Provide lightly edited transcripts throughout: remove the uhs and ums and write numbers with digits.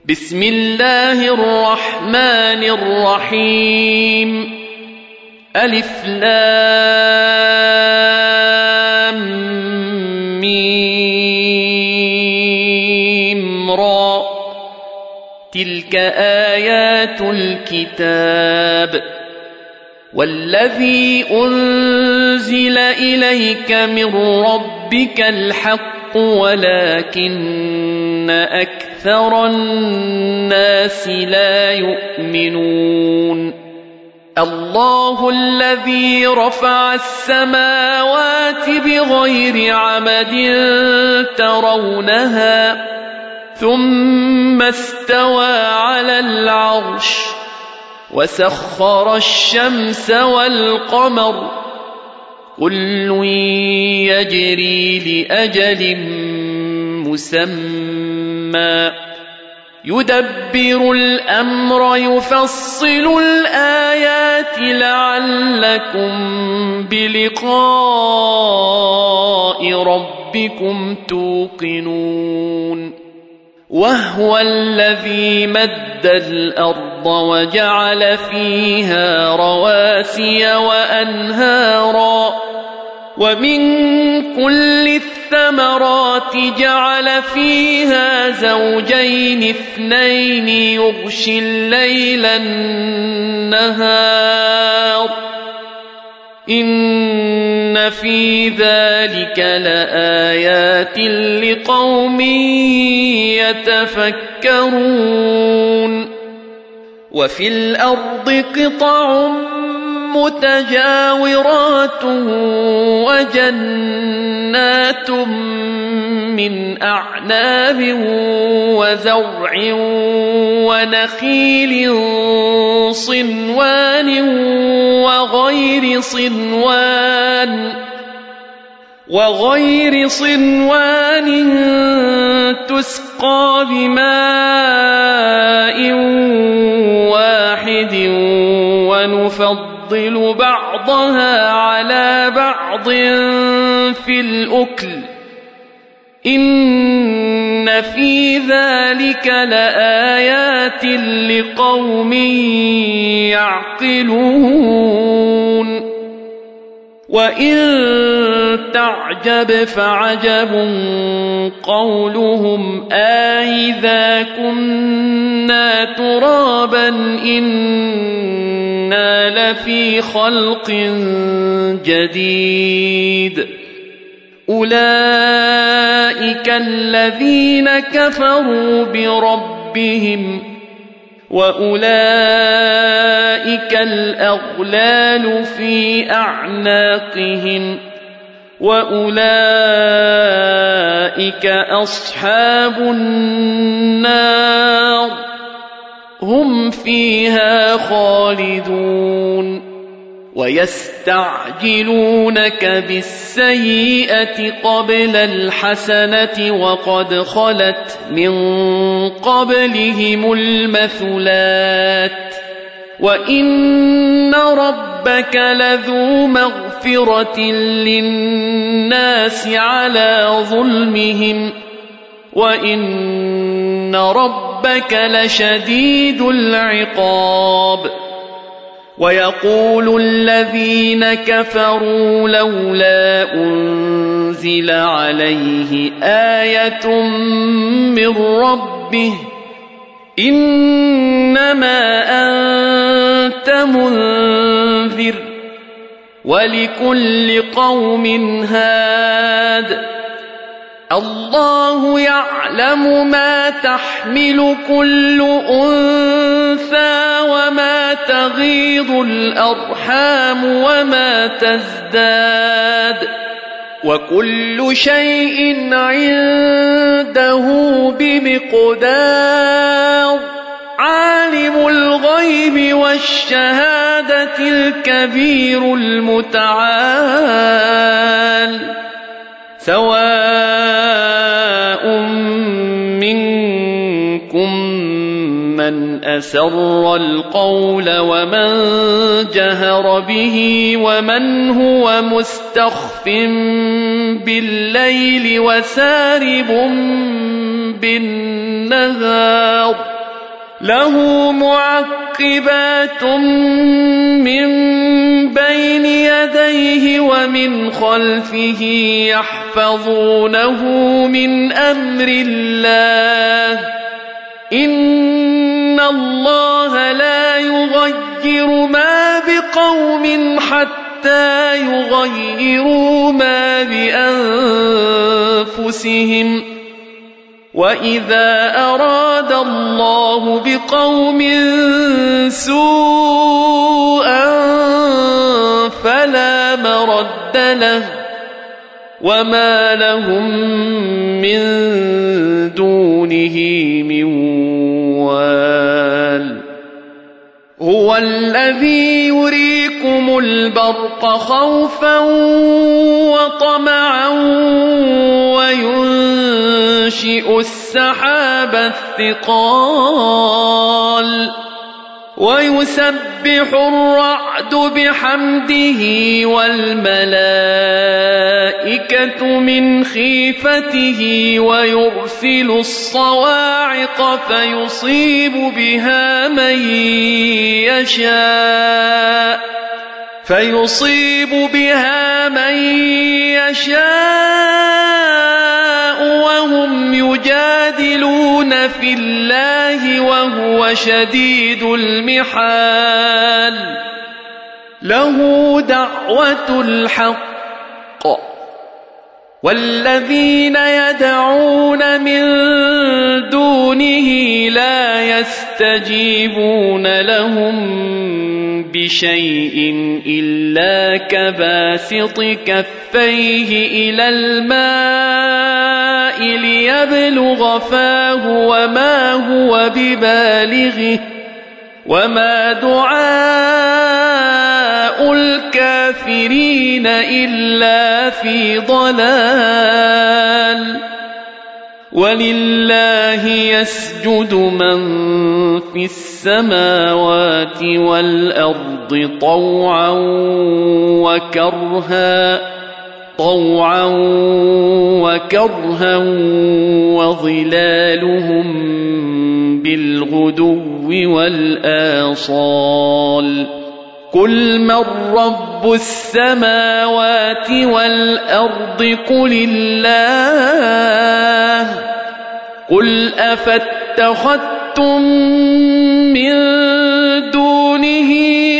بسم الله الرحمن الرحيم ألف لام ميم را تلك آيات الكتاب والذي أنزل إليك من ربك الحق ولكن أكثر الناس لا يؤمنون الله الذي رفع السماوات بغير عمد ترونها ثم استوى على العرش وسخر الشمس والقمر كل يجري لأجل مسمى يدبر الأمر يفصل الآيات لعلكم بلقاء ربكم توقنون وهو الذي مد الأرض وجعل فيها رواسي وأنهارا ومن كل الثمرات جعل فيها زوجين اثنين يغشي الليل النهار إن في ذلك لآيات لقوم يتفكرون وفي الأرض قطع متجاورات وجنات من أعناب وزرع ونخيل صنوان وغير صنوان تسقى بماء واحد ونفضل بعضها على بعض في الأكل إن في ذلك لآيات لقوم يعقلون وإن تعجب فعجب قولهم أإذا كنا ترابا إنا لفي خلق جديد أولئك الذين كفروا بربهم وأولئك الأغلال في أعناقهم وأولئك أصحاب النار هم فيها خالدون ويستعجلونك بالسيئة قبل الحسنة وقد خلت من قبلهم المثلات وإن ربك لذو مغفرة للناس على ظلمهم وإن ربك لشديد العقاب ويقول الذين كفروا لولا أنزل عليه آية من ربه إنما أنت منذر ولكل قوم هاد الله يعلم ما تحمل كل أنثى وما تغيض الأرحام وما تزداد وكل شيء عنده بمقدار عالم الغيب والشهادة الكبير المتعال سواء منكم من أسر القول ومن جهر به ومن هو مستخف بالليل وسارب بالنهار له معقبات من بين يديه ومن خلفه يحفظونه من أمر الله إن الله لا يغير ما بقوم حتى يغيروا ما بأنفسهم وإذا أراد الله بقوم سوءا فلا مرد له وما لهم من دونه من وال هو الذي يريكم البرق خوفا وطمعا وينشئ السحاب الثقال ويسبح الرعد بحمده والملائكة من خيفته ويرسل الصواعق فيصيب بها من يشاء وهم يجادلون في الله وهو شديد المحال له دعوة الحق والذين يدعون من دونه لا يستجيبون لهم بشيء إلا كباسط كفيه إلى الماء ليبلغ فاه وما هو ببالغه وما دعاء الكافرين إلا في ضلال ولله يسجد من في السماوات والأرض طوعا وكرها وظلالهم بالغدو والآصال قل من رب السماوات والأرض قل الله قل أفاتخذتم من دونه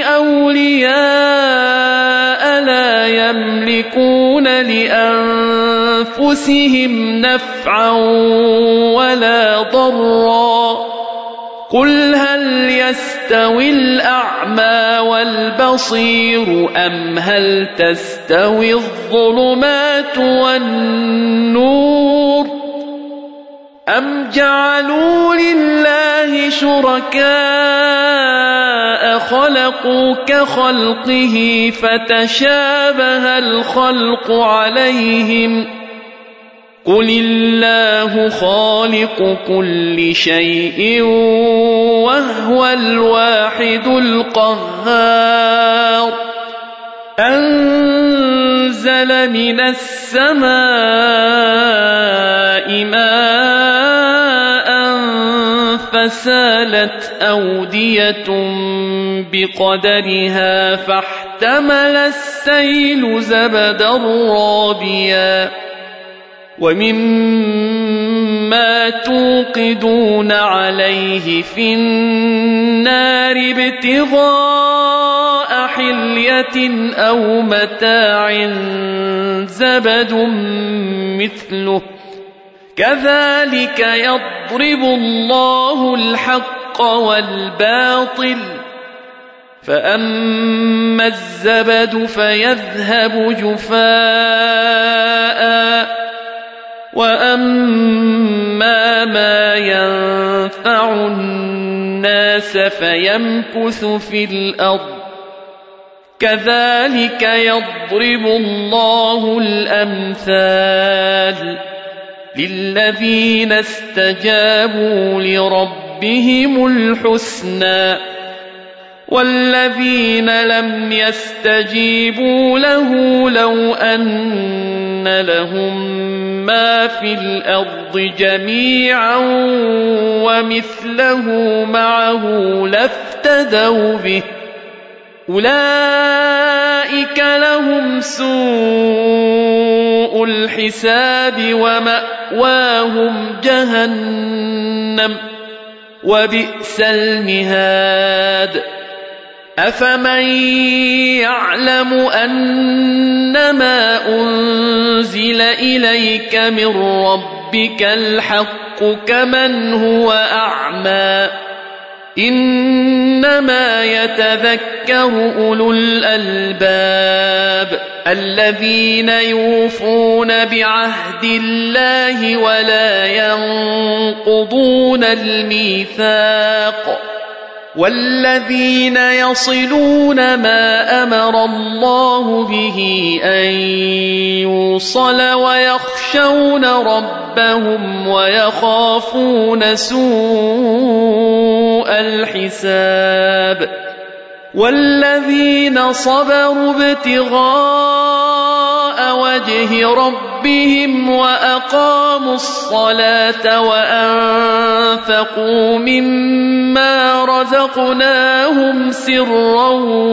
أولياء لا يملكون لأنفسهم نفعا ولا ضرا قل هل يستوي الأعمى والبصير أم هل تستوي الظلمات والنور أم جعلوا لله شركاء خلقوا كخلقه فتشابه الخلق عليهم قل الله خالق كل شيء وهو الواحد القهار أنزل من السماء ماء فسالت أودية بقدرها فاحتمل السيل زبدا رابيا ومما توقدون عليه في النار ابتغاء حلية أو متاع زبد مثله كذلك يضرب الله الحق والباطل فأما الزبد فيذهب جفاء وأما ما ينفع الناس فيمكث في الأرض كذلك يضرب الله الأمثال للذين استجابوا لربهم الحسنى والذين لم يستجيبوا له لو أن أن لهم ما في الأرض جميعا ومثله معه لافتدوا به أولئك لهم سوء الحساب ومأواهم جهنم وبئس المهاد أفمن يعلم أنما أنزل إليك من ربك الحق كمن هو أعمى إنما يتذكر أولو الألباب الذين يوفون بعهد الله ولا ينقضون الميثاق والذين يصلون ما أمر الله به أن يوصل ويخشون ربهم ويخافون سوء الحساب والذين صبروا ابتغاء وجه ربهم وأقاموا الصلاة وأنفقوا مما رزقناهم سرا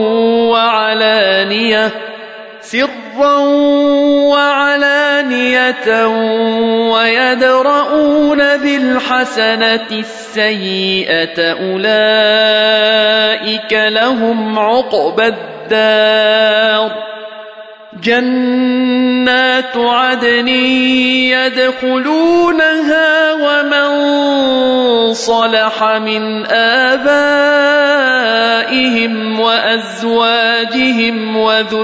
وعلانية ويدرؤون بالحسنة السيئة أولئك لهم عقبى الدار جنات عدن يدخلونها ومن صلح من آبائهم وأزواجهم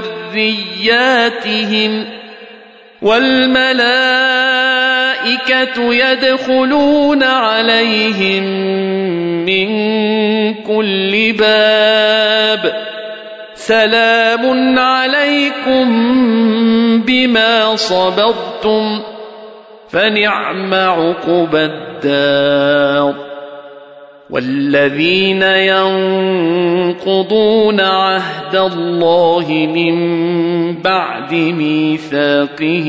وذرياتهم والملائكة يدخلون عليهم من كل باب سلام عليكم بما صبرتم فنعم عقبى الدار والذين ينقضون عهد الله من بعد ميثاقه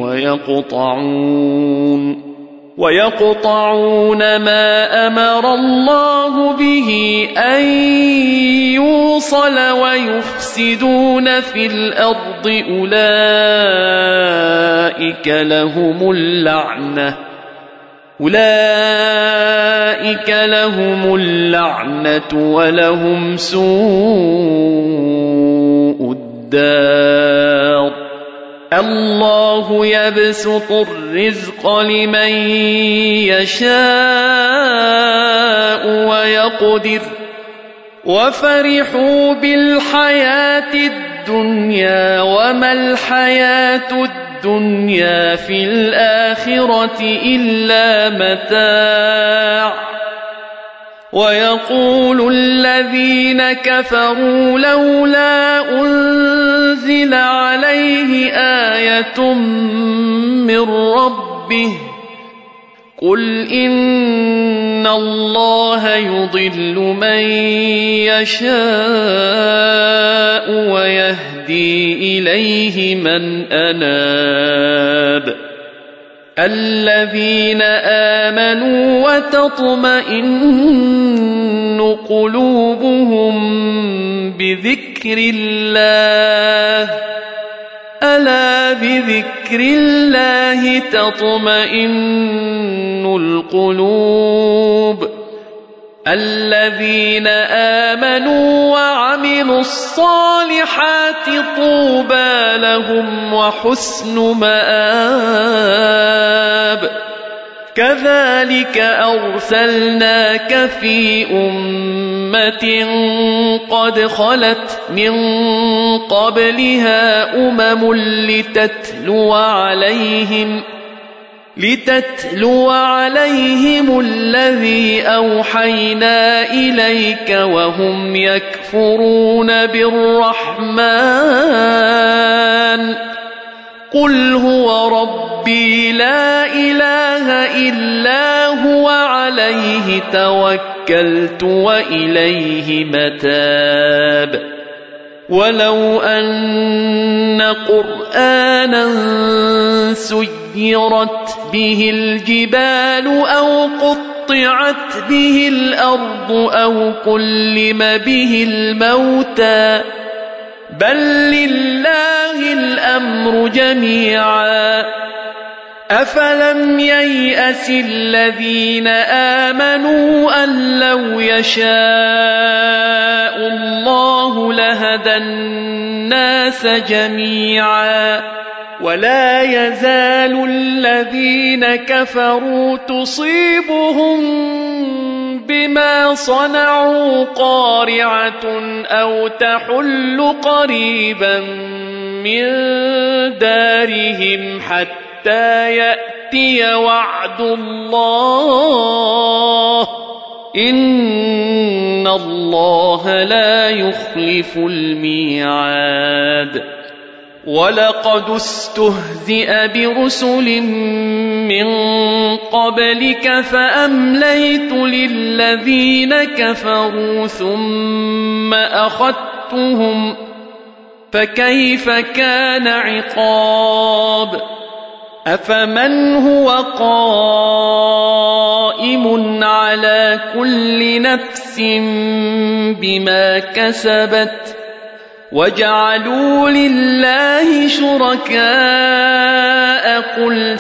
ويقطعون ما أمر الله به أن يوصل ويفسدون في الأرض أولئك لهم اللعنة ولهم سوء الدار الله يبسط الرزق لمن يشاء ويقدر وفرحوا بالحياة الدنيا وما الحياة الدنيا في الآخرة إلا متاع ويقول الذين كفروا لولا أنزل عليه آية من ربه قل إن الله يضل من يشاء ويهدي إليه من أناب الذين آمنوا وتطمئن قلوبهم بذكر الله ألا بذكر الله تطمئن القلوب الذين آمنوا وعملوا الصالحات طوبى لهم وحسن مآب كذلك أرسلناك في أمة قد خلت من قبلها لتتلو عليهم الذي أوحينا إليك وهم يكفرون بالرحمن قل هو ربي لا إله إلا هو عليه توكلت وإليه متاب ولو أن قرآنا سيرت به الجبال أو قطعت به الأرض أو كلم به الموتى بل لله الأمر جميعا أفلم ييأس الذين آمنوا أن لو يشاء الله لهدى الناس جميعا ولا يزال الذين كفروا تصيبهم بما صنعوا قارعة أو تحل قريبا من دارهم حتى يأتي وعد الله إن الله لا يخلف الميعاد ولقد استهزئ برسل من قبلك فأمليت للذين كفروا ثم أخذتهم فكيف كان عقاب أفمن هو قائم على كل نفس بما كسبت وجعلوا لله شركاء قل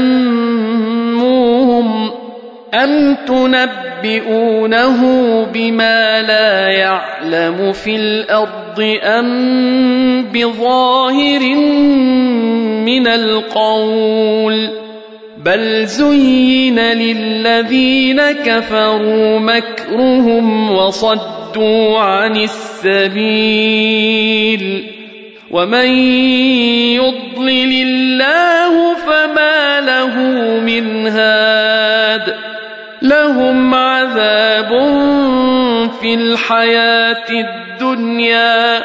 سموهم أم تنبئونه بما لا يعلم في الأرض أم بظاهر من القول بل زين للذين كفروا مكرهم وصدوا عن السبيل ومن يضلل الله فما له من هاد لهم عذاب في الحياة الدنيا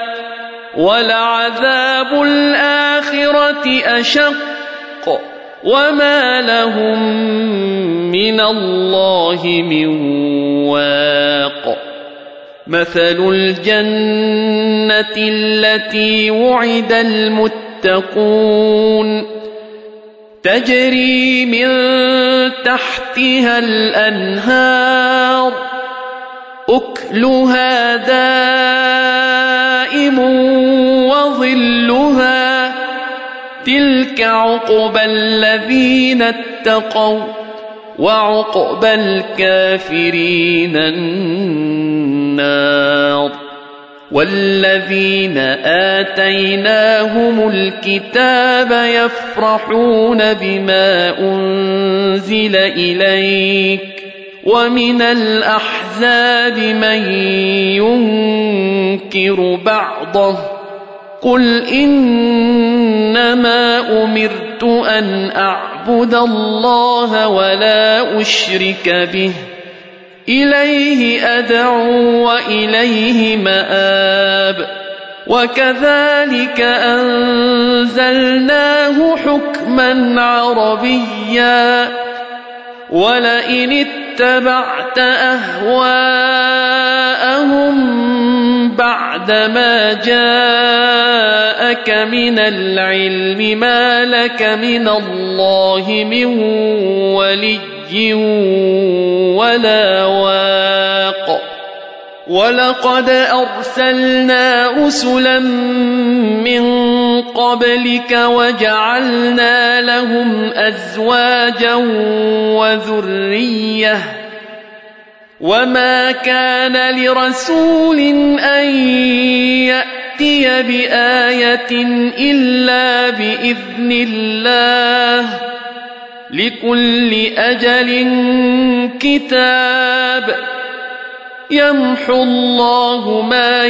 ولعذاب الآخرة أشق وما لهم من الله من واق مثل الجنة التي وعد المتقون تجري من تحتها الأنهار أكلها دائم وظلها تلك عقبى الذين اتقوا وعقبى الكافرين النار والذين آتيناهم الكتاب يفرحون بما أنزل إليك ومن الأحزاب من ينكر بعضه قل إنما أمرت أن أعبد الله ولا أشرك به إليه أدعو وإليه مآب وكذلك أنزلناه حكما عربيا ولئن اتبعت أهواءهم بعدما جاءك من العلم ما لك من الله من ولي ولا واق ولقد أرسلنا رسلا من قبلك وجعلنا لهم أزواجا وذرية وما كان لرسول أن يأتي بآية إلا بإذن الله لكل أجل كتاب يمحو الله ما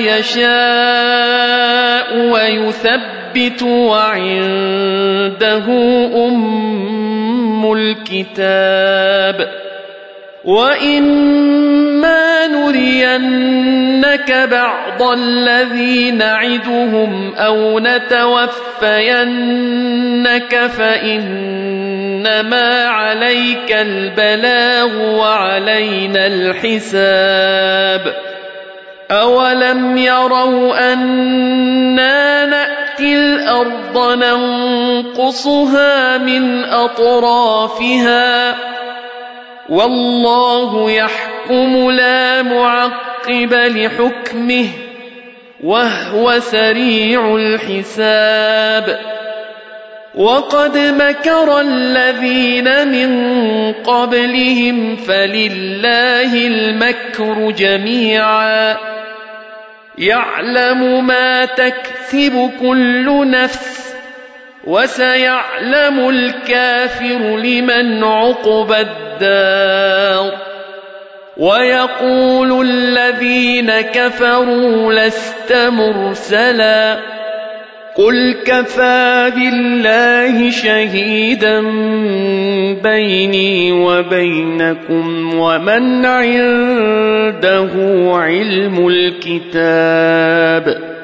يشاء ويثبت وعنده أم الكتاب وإما نرينك بعض الذي نعدهم أو نتوفينك فإنما عليك البلاغ وعلينا الحساب أولم يروا أنا نأتي الأرض ننقصها من أطرافها والله يحكم لا معقب لحكمه وهو سريع الحساب وقد مكر الذين من قبلهم فلله المكر جميعا يعلم ما تكسب كل نفس وسيعلم الكافر لمن عقبى الدار ويقول الذين كفروا لست مرسلا قل كفى بالله شهيدا بيني وبينكم ومن عنده علم الكتاب